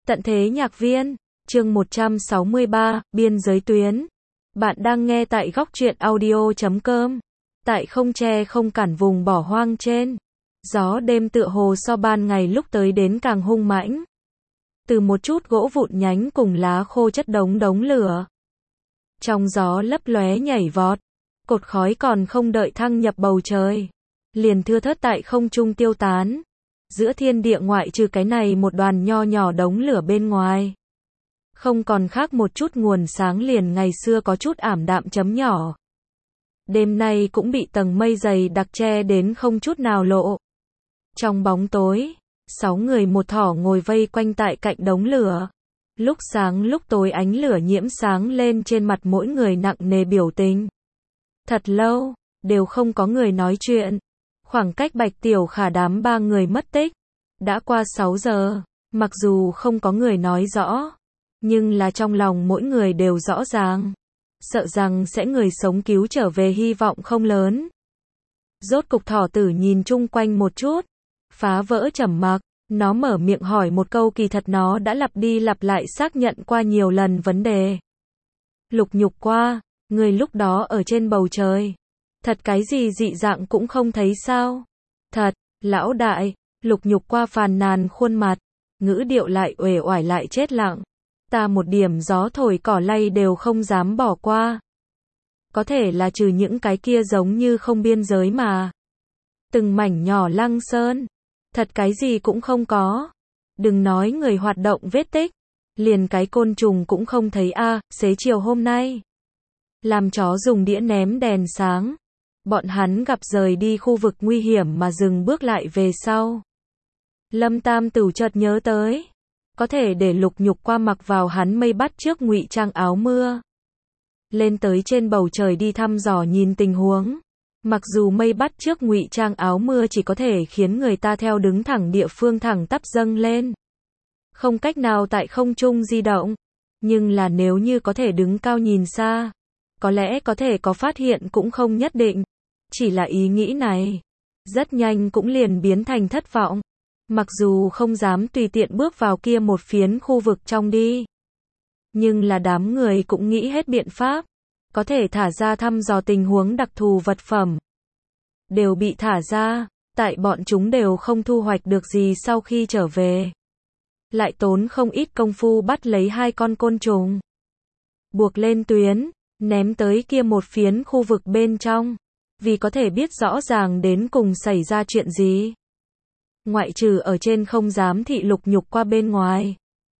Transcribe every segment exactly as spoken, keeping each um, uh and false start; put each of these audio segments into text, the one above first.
Tận thế nhạc viên, chương một trăm sáu mươi ba, biên giới tuyến. Bạn đang nghe tại góc truyện audio chấm com. Tại không tre không cản vùng bỏ hoang trên. Gió đêm tựa hồ so ban ngày lúc tới đến càng hung mãnh. Từ một chút gỗ vụn nhánh cùng lá khô chất đống đống lửa. Trong gió lấp lóe nhảy vọt. Cột khói còn không đợi thăng nhập bầu trời. Liền thưa thớt tại không trung tiêu tán. Giữa thiên địa ngoại trừ cái này một đoàn nho nhỏ đống lửa bên ngoài. Không còn khác một chút nguồn sáng liền ngày xưa có chút ảm đạm chấm nhỏ. Đêm nay cũng bị tầng mây dày đặc che đến không chút nào lộ. Trong bóng tối, sáu người một thỏ ngồi vây quanh tại cạnh đống lửa. Lúc sáng lúc tối ánh lửa nhiễm sáng lên trên mặt mỗi người nặng nề biểu tình. Thật lâu, đều không có người nói chuyện. Khoảng cách Bạch Tiểu Khả đám ba người mất tích. Đã qua sáu giờ, mặc dù không có người nói rõ. Nhưng là trong lòng mỗi người đều rõ ràng. Sợ rằng sẽ người sống cứu trở về hy vọng không lớn. Rốt cục thỏ tử nhìn chung quanh một chút. Phá vỡ trầm mặc, nó mở miệng hỏi một câu kỳ thật nó đã lặp đi lặp lại xác nhận qua nhiều lần vấn đề. Lục Nhục Qua, người lúc đó ở trên bầu trời. Thật cái gì dị dạng cũng không thấy sao? Thật, lão đại, Lục Nhục Qua phàn nàn khuôn mặt, ngữ điệu lại uể oải lại chết lặng. Ta một điểm gió thổi cỏ lay đều không dám bỏ qua. Có thể là trừ những cái kia giống như không biên giới mà. Từng mảnh nhỏ Lăng Sơn, thật cái gì cũng không có. Đừng nói người hoạt động vết tích, liền cái côn trùng cũng không thấy a, à, xế chiều hôm nay. Làm chó dùng đĩa ném đèn sáng. Bọn hắn gặp rời đi khu vực nguy hiểm mà dừng bước lại về sau. Lâm Tam Tửu chợt nhớ tới. Có thể để Lục Nhục Qua mặc vào hắn mây bắt trước ngụy trang áo mưa. Lên tới trên bầu trời đi thăm dò nhìn tình huống. Mặc dù mây bắt trước ngụy trang áo mưa chỉ có thể khiến người ta theo đứng thẳng địa phương thẳng tắp dâng lên. Không cách nào tại không trung di động. Nhưng là nếu như có thể đứng cao nhìn xa. Có lẽ có thể có phát hiện cũng không nhất định. Chỉ là ý nghĩ này. Rất nhanh cũng liền biến thành thất vọng. Mặc dù không dám tùy tiện bước vào kia một phiến khu vực trong đi. Nhưng là đám người cũng nghĩ hết biện pháp. Có thể thả ra thăm dò tình huống đặc thù vật phẩm. Đều bị thả ra. Tại bọn chúng đều không thu hoạch được gì sau khi trở về. Lại tốn không ít công phu bắt lấy hai con côn trùng. Buộc lên tuyến. Ném tới kia một phiến khu vực bên trong. Vì có thể biết rõ ràng đến cùng xảy ra chuyện gì. Ngoại trừ ở trên không dám thị Lục Nhục Qua bên ngoài.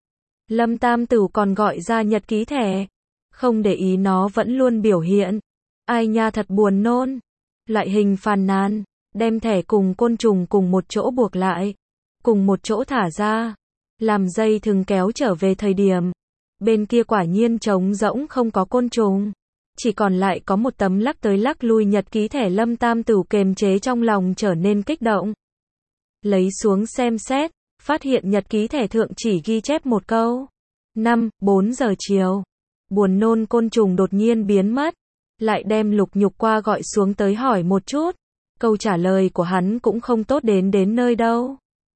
Lâm Tam Tửu còn gọi ra nhật ký thẻ. Không để ý nó vẫn luôn biểu hiện. Ai nha thật buồn nôn. Loại hình phàn nàn. Đem thẻ cùng côn trùng cùng một chỗ buộc lại. Cùng một chỗ thả ra. Làm dây thừng kéo trở về thời điểm. Bên kia quả nhiên trống rỗng không có côn trùng. Chỉ còn lại có một tấm lắc tới lắc lui nhật ký thẻ. Lâm Tam Tửu kềm chế trong lòng trở nên kích động. Lấy xuống xem xét, phát hiện nhật ký thẻ thượng chỉ ghi chép một câu. Năm, bốn giờ chiều. Buồn nôn côn trùng đột nhiên biến mất. Lại đem Lục Nhục Qua gọi xuống tới hỏi một chút. Câu trả lời của hắn cũng không tốt đến đến nơi đâu.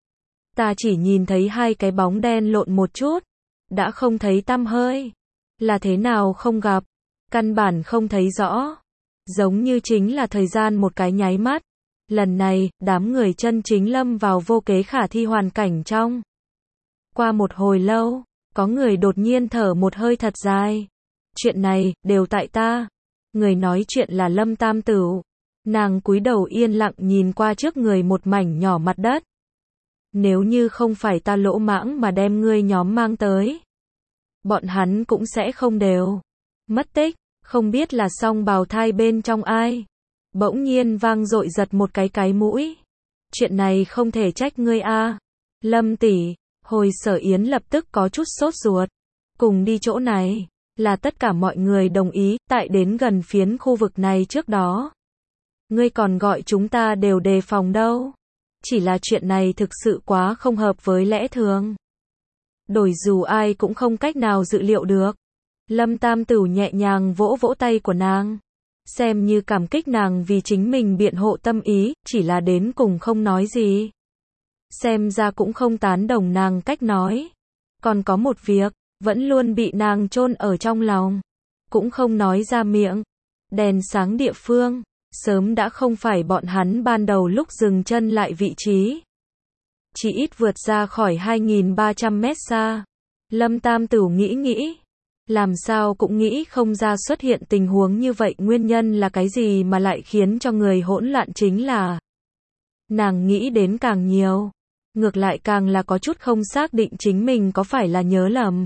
Ta chỉ nhìn thấy hai cái bóng đen lộn một chút. Đã không thấy tăm hơi. Là thế nào không gặp. Căn bản không thấy rõ. Giống như chính là thời gian một cái nháy mắt. Lần này, đám người chân chính lâm vào vô kế khả thi hoàn cảnh trong. Qua một hồi lâu, có người đột nhiên thở một hơi thật dài. Chuyện này, đều tại ta. Người nói chuyện là Lâm Tam Tửu. Nàng cúi đầu yên lặng nhìn qua trước người một mảnh nhỏ mặt đất. Nếu như không phải ta lỗ mãng mà đem ngươi nhóm mang tới. Bọn hắn cũng sẽ không đều. Mất tích, không biết là song bào thai bên trong ai. Bỗng nhiên vang dội giật một cái cái mũi. Chuyện này không thể trách ngươi a. Lâm tỷ, hồi Sở Yến lập tức có chút sốt ruột. Cùng đi chỗ này, là tất cả mọi người đồng ý, tại đến gần phiến khu vực này trước đó. Ngươi còn gọi chúng ta đều đề phòng đâu. Chỉ là chuyện này thực sự quá không hợp với lẽ thường. Đổi dù ai cũng không cách nào dự liệu được. Lâm Tam Tửu nhẹ nhàng vỗ vỗ tay của nàng. Xem như cảm kích nàng vì chính mình biện hộ tâm ý, chỉ là đến cùng không nói gì. Xem ra cũng không tán đồng nàng cách nói. Còn có một việc, vẫn luôn bị nàng chôn ở trong lòng, cũng không nói ra miệng. Đèn sáng địa phương, sớm đã không phải bọn hắn ban đầu lúc dừng chân lại vị trí. Chỉ ít vượt ra khỏi hai nghìn ba trăm mét xa. Lâm Tam Tửu nghĩ nghĩ, làm sao cũng nghĩ không ra xuất hiện tình huống như vậy, nguyên nhân là cái gì mà lại khiến cho người hỗn loạn, chính là nàng nghĩ đến càng nhiều, ngược lại càng là có chút không xác định chính mình có phải là nhớ lầm.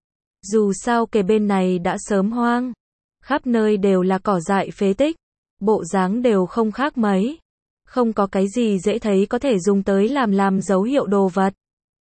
Dù sao kề bên này đã sớm hoang, khắp nơi đều là cỏ dại phế tích, bộ dáng đều không khác mấy, không có cái gì dễ thấy có thể dùng tới làm làm dấu hiệu đồ vật.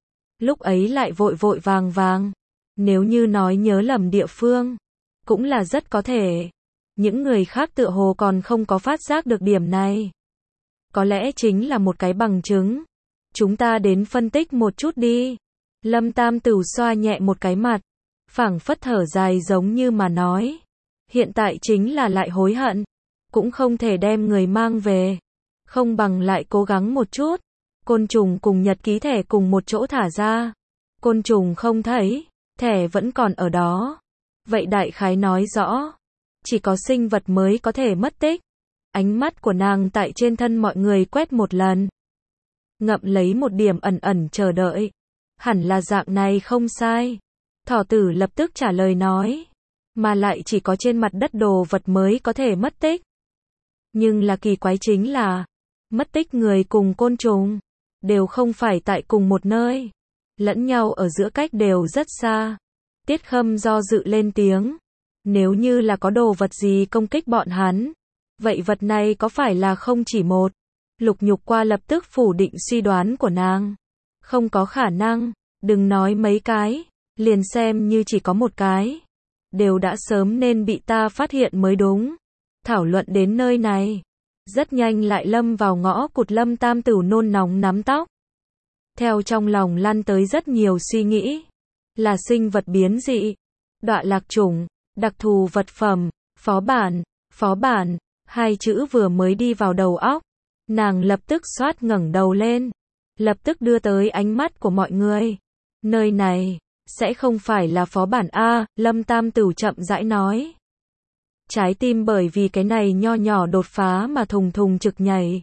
Lúc ấy lại vội vội vàng vàng, nếu như nói nhớ lầm địa phương, cũng là rất có thể. Những người khác tựa hồ còn không có phát giác được điểm này. Có lẽ chính là một cái bằng chứng. Chúng ta đến phân tích một chút đi. Lâm Tam Tửu xoa nhẹ một cái mặt, phảng phất thở dài giống như mà nói. Hiện tại chính là lại hối hận, cũng không thể đem người mang về. Không bằng lại cố gắng một chút. Côn trùng cùng nhật ký thẻ cùng một chỗ thả ra. Côn trùng không thấy, thẻ vẫn còn ở đó. Vậy đại khái nói rõ, chỉ có sinh vật mới có thể mất tích. Ánh mắt của nàng tại trên thân mọi người quét một lần, ngậm lấy một điểm ẩn ẩn chờ đợi. Hẳn là dạng này không sai. Thỏ tử lập tức trả lời nói. Mà lại chỉ có trên mặt đất đồ vật mới có thể mất tích. Nhưng là kỳ quái chính là, mất tích người cùng côn trùng đều không phải tại cùng một nơi, lẫn nhau ở giữa cách đều rất xa. Tiết Khâm do dự lên tiếng, nếu như là có đồ vật gì công kích bọn hắn, vậy vật này có phải là không chỉ một? Lục Nhục Qua lập tức phủ định suy đoán của nàng. Không có khả năng, đừng nói mấy cái, liền xem như chỉ có một cái, đều đã sớm nên bị ta phát hiện mới đúng. Thảo luận đến nơi này, rất nhanh lại lâm vào ngõ cụt. Lâm Tam Tửu nôn nóng nắm tóc, theo trong lòng lăn tới rất nhiều suy nghĩ. Là sinh vật biến dị, đọa lạc chủng, đặc thù vật phẩm, phó bản, phó bản, hai chữ vừa mới đi vào đầu óc, nàng lập tức xoát ngẩng đầu lên, lập tức đưa tới ánh mắt của mọi người. Nơi này, sẽ không phải là phó bản A, Lâm Tam Tửu chậm rãi nói. Trái tim bởi vì cái này nho nhỏ đột phá mà thùng thùng trực nhảy.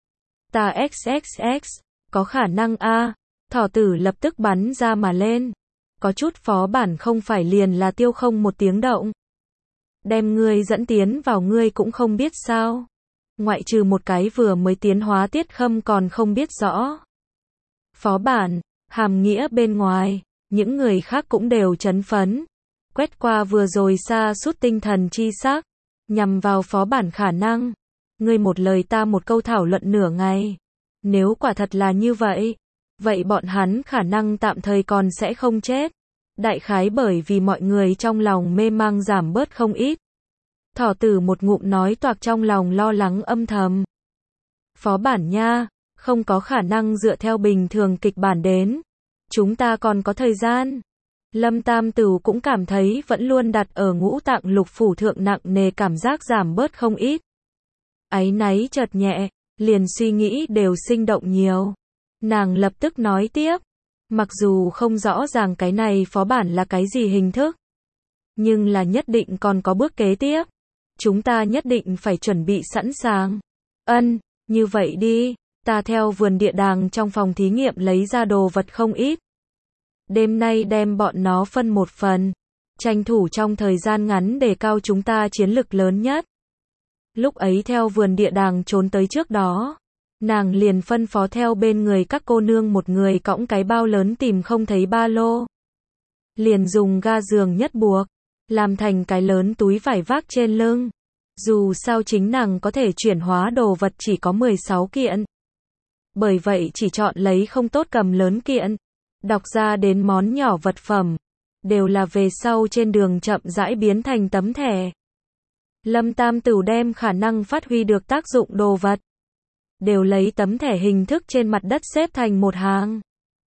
Ta xx x, có khả năng A, thỏ tử lập tức bắn ra mà lên. Có chút phó bản không phải liền là tiêu không một tiếng động. Đem ngươi dẫn tiến vào ngươi cũng không biết sao. Ngoại trừ một cái vừa mới tiến hóa Tiết Khâm còn không biết rõ. Phó bản, hàm nghĩa bên ngoài, những người khác cũng đều chấn phấn. Quét qua vừa rồi xa sút tinh thần chi xác, nhằm vào phó bản khả năng. Ngươi một lời ta một câu thảo luận nửa ngày. Nếu quả thật là như vậy, vậy bọn hắn khả năng tạm thời còn sẽ không chết. Đại khái bởi vì mọi người trong lòng mê mang giảm bớt không ít. Thỏ tử một ngụm nói toạc trong lòng lo lắng âm thầm. Phó bản nha, không có khả năng dựa theo bình thường kịch bản đến. Chúng ta còn có thời gian. Lâm Tam Tửu cũng cảm thấy vẫn luôn đặt ở ngũ tạng lục phủ thượng nặng nề cảm giác giảm bớt không ít. Áy náy chợt nhẹ, liền suy nghĩ đều sinh động nhiều. Nàng lập tức nói tiếp, mặc dù không rõ ràng cái này phó bản là cái gì hình thức, nhưng là nhất định còn có bước kế tiếp. Chúng ta nhất định phải chuẩn bị sẵn sàng. Ân, như vậy đi, ta theo vườn địa đàng trong phòng thí nghiệm lấy ra đồ vật không ít. Đêm nay đem bọn nó phân một phần, tranh thủ trong thời gian ngắn đề cao chúng ta chiến lực lớn nhất. Lúc ấy theo vườn địa đàng trốn tới trước đó, nàng liền phân phó theo bên người các cô nương một người cõng cái bao lớn tìm không thấy ba lô. Liền dùng ga giường nhất buộc, làm thành cái lớn túi vải vác trên lưng. Dù sao chính nàng có thể chuyển hóa đồ vật chỉ có mười sáu kiện. Bởi vậy chỉ chọn lấy không tốt cầm lớn kiện. Đọc ra đến món nhỏ vật phẩm, đều là về sau trên đường chậm rãi biến thành tấm thẻ. Lâm Tam Tửu đem khả năng phát huy được tác dụng đồ vật, đều lấy tấm thẻ hình thức trên mặt đất xếp thành một hàng.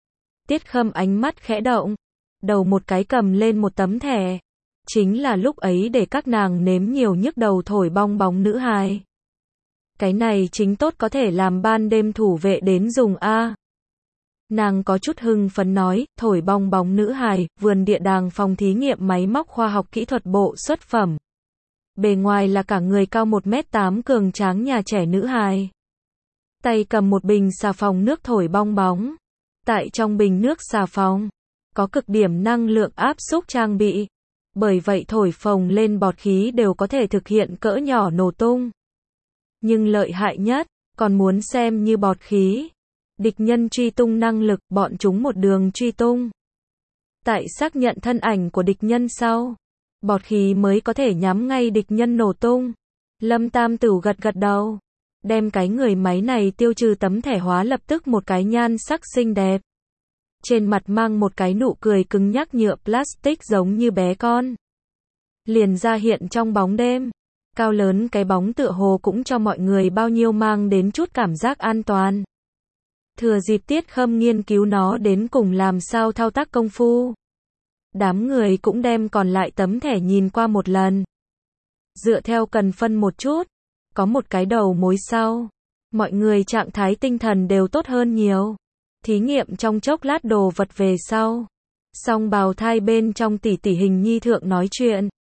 Tiết Khâm ánh mắt khẽ động, đầu một cái cầm lên một tấm thẻ. Chính là lúc ấy để các nàng nếm nhiều nhức đầu thổi bong bóng nữ hài. Cái này chính tốt có thể làm ban đêm thủ vệ đến dùng A. Nàng có chút hưng phấn nói, thổi bong bóng nữ hài, vườn địa đàng phòng thí nghiệm máy móc khoa học kỹ thuật bộ xuất phẩm. Bề ngoài là cả người cao một mét tám cường tráng nhà trẻ nữ hài. Tay cầm một bình xà phòng nước thổi bong bóng. Tại trong bình nước xà phòng, có cực điểm năng lượng áp xúc trang bị. Bởi vậy thổi phồng lên bọt khí đều có thể thực hiện cỡ nhỏ nổ tung. Nhưng lợi hại nhất, còn muốn xem như bọt khí. Địch nhân truy tung năng lực, bọn chúng một đường truy tung. Tại xác nhận thân ảnh của địch nhân sau, bọt khí mới có thể nhắm ngay địch nhân nổ tung. Lâm Tam Tửu gật gật đầu. Đem cái người máy này tiêu trừ tấm thẻ hóa lập tức một cái nhan sắc xinh đẹp. Trên mặt mang một cái nụ cười cứng nhắc nhựa plastic giống như bé con. Liền ra hiện trong bóng đêm. Cao lớn cái bóng tựa hồ cũng cho mọi người bao nhiêu mang đến chút cảm giác an toàn. Thừa dịp Tiết Khâm nghiên cứu nó đến cùng làm sao thao tác công phu. Đám người cũng đem còn lại tấm thẻ nhìn qua một lần. Dựa theo cần phân một chút. Có một cái đầu mối sau. Mọi người trạng thái tinh thần đều tốt hơn nhiều. Thí nghiệm trong chốc lát đồ vật về sau. Song bào thai bên trong tỷ tỷ hình nhi thượng nói chuyện.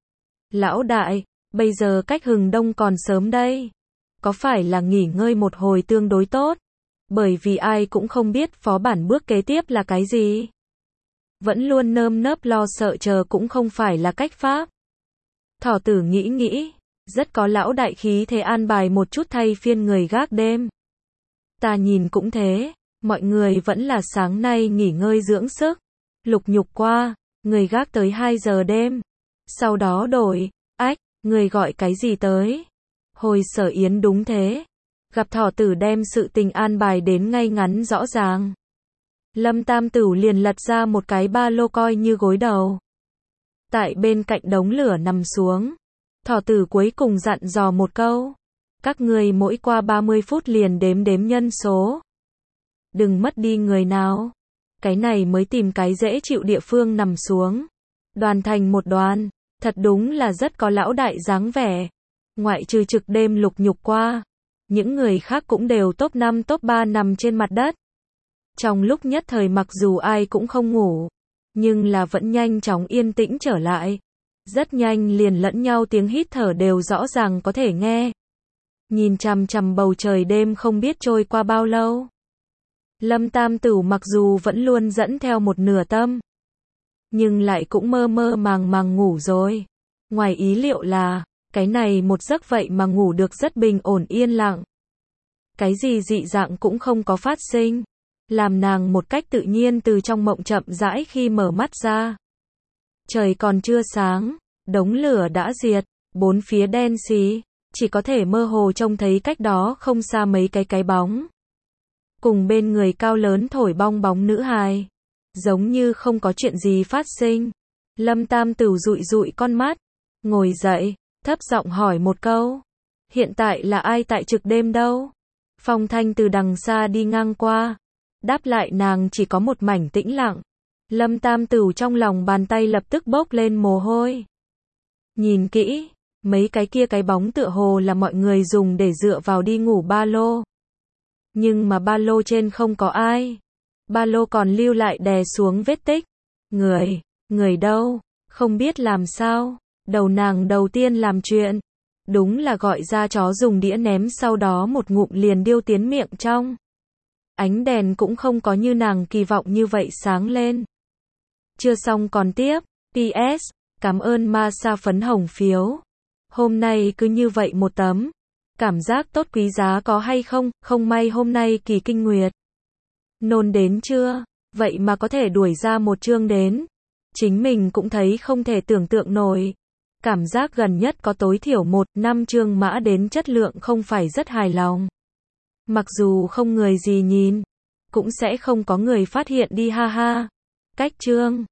Lão đại, bây giờ cách hừng đông còn sớm đây. Có phải là nghỉ ngơi một hồi tương đối tốt? Bởi vì ai cũng không biết phó bản bước kế tiếp là cái gì. Vẫn luôn nơm nớp lo sợ chờ cũng không phải là cách pháp. Thỏ tử nghĩ nghĩ. Rất có lão đại khí thế an bài một chút thay phiên người gác đêm. Ta nhìn cũng thế. Mọi người vẫn là sáng nay nghỉ ngơi dưỡng sức. Lục nhục qua. Người gác tới hai giờ đêm. Sau đó đổi. Ách, người gọi cái gì tới? Hồi Sở Yến đúng thế. Gặp thỏ tử đem sự tình an bài đến ngay ngắn rõ ràng. Lâm Tam Tửu liền lật ra một cái ba lô coi như gối đầu. Tại bên cạnh đống lửa nằm xuống. Thỏ tử cuối cùng dặn dò một câu. Các người mỗi qua ba mươi phút liền đếm đếm nhân số. Đừng mất đi người nào. Cái này mới tìm cái dễ chịu địa phương nằm xuống. Đoàn thành một đoàn. Thật đúng là rất có lão đại dáng vẻ. Ngoại trừ trực đêm lục nhục qua. Những người khác cũng đều top năm top ba nằm trên mặt đất. Trong lúc nhất thời mặc dù ai cũng không ngủ. Nhưng là vẫn nhanh chóng yên tĩnh trở lại. Rất nhanh liền lẫn nhau tiếng hít thở đều rõ ràng có thể nghe. Nhìn chằm chằm bầu trời đêm không biết trôi qua bao lâu. Lâm Tam Tửu mặc dù vẫn luôn dẫn theo một nửa tâm. Nhưng lại cũng mơ mơ màng màng ngủ rồi. Ngoài ý liệu là, cái này một giấc vậy mà ngủ được rất bình ổn yên lặng. Cái gì dị dạng cũng không có phát sinh. Làm nàng một cách tự nhiên từ trong mộng chậm rãi khi mở mắt ra. Trời còn chưa sáng, đống lửa đã diệt, bốn phía đen xí, chỉ có thể mơ hồ trông thấy cách đó không xa mấy cái cái bóng. Cùng bên người cao lớn thổi bong bóng nữ hài. Giống như không có chuyện gì phát sinh. Lâm Tam Tửu dụi dụi con mắt. Ngồi dậy, thấp giọng hỏi một câu. Hiện tại là ai tại trực đêm đâu? Phong Thanh từ đằng xa đi ngang qua. Đáp lại nàng chỉ có một mảnh tĩnh lặng. Lâm Tam Tửu trong lòng bàn tay lập tức bốc lên mồ hôi. Nhìn kỹ, mấy cái kia cái bóng tựa hồ là mọi người dùng để dựa vào đi ngủ ba lô. Nhưng mà ba lô trên không có ai. Ba lô còn lưu lại đè xuống vết tích. Người, người đâu, không biết làm sao. Đầu nàng đầu tiên làm chuyện. Đúng là gọi ra chó dùng đĩa ném sau đó một ngụm liền điêu tiến miệng trong. Ánh đèn cũng không có như nàng kỳ vọng như vậy sáng lên. Chưa xong còn tiếp. pê ét. Cảm ơn ma sa phấn hồng phiếu. Hôm nay cứ như vậy một tấm. Cảm giác tốt quý giá có hay không? Không may hôm nay kỳ kinh nguyệt. Nôn đến chưa? Vậy mà có thể đuổi ra một chương đến. Chính mình cũng thấy không thể tưởng tượng nổi. Cảm giác gần nhất có tối thiểu một năm chương mã đến chất lượng không phải rất hài lòng. Mặc dù không người gì nhìn. Cũng sẽ không có người phát hiện đi ha ha. Cách chương.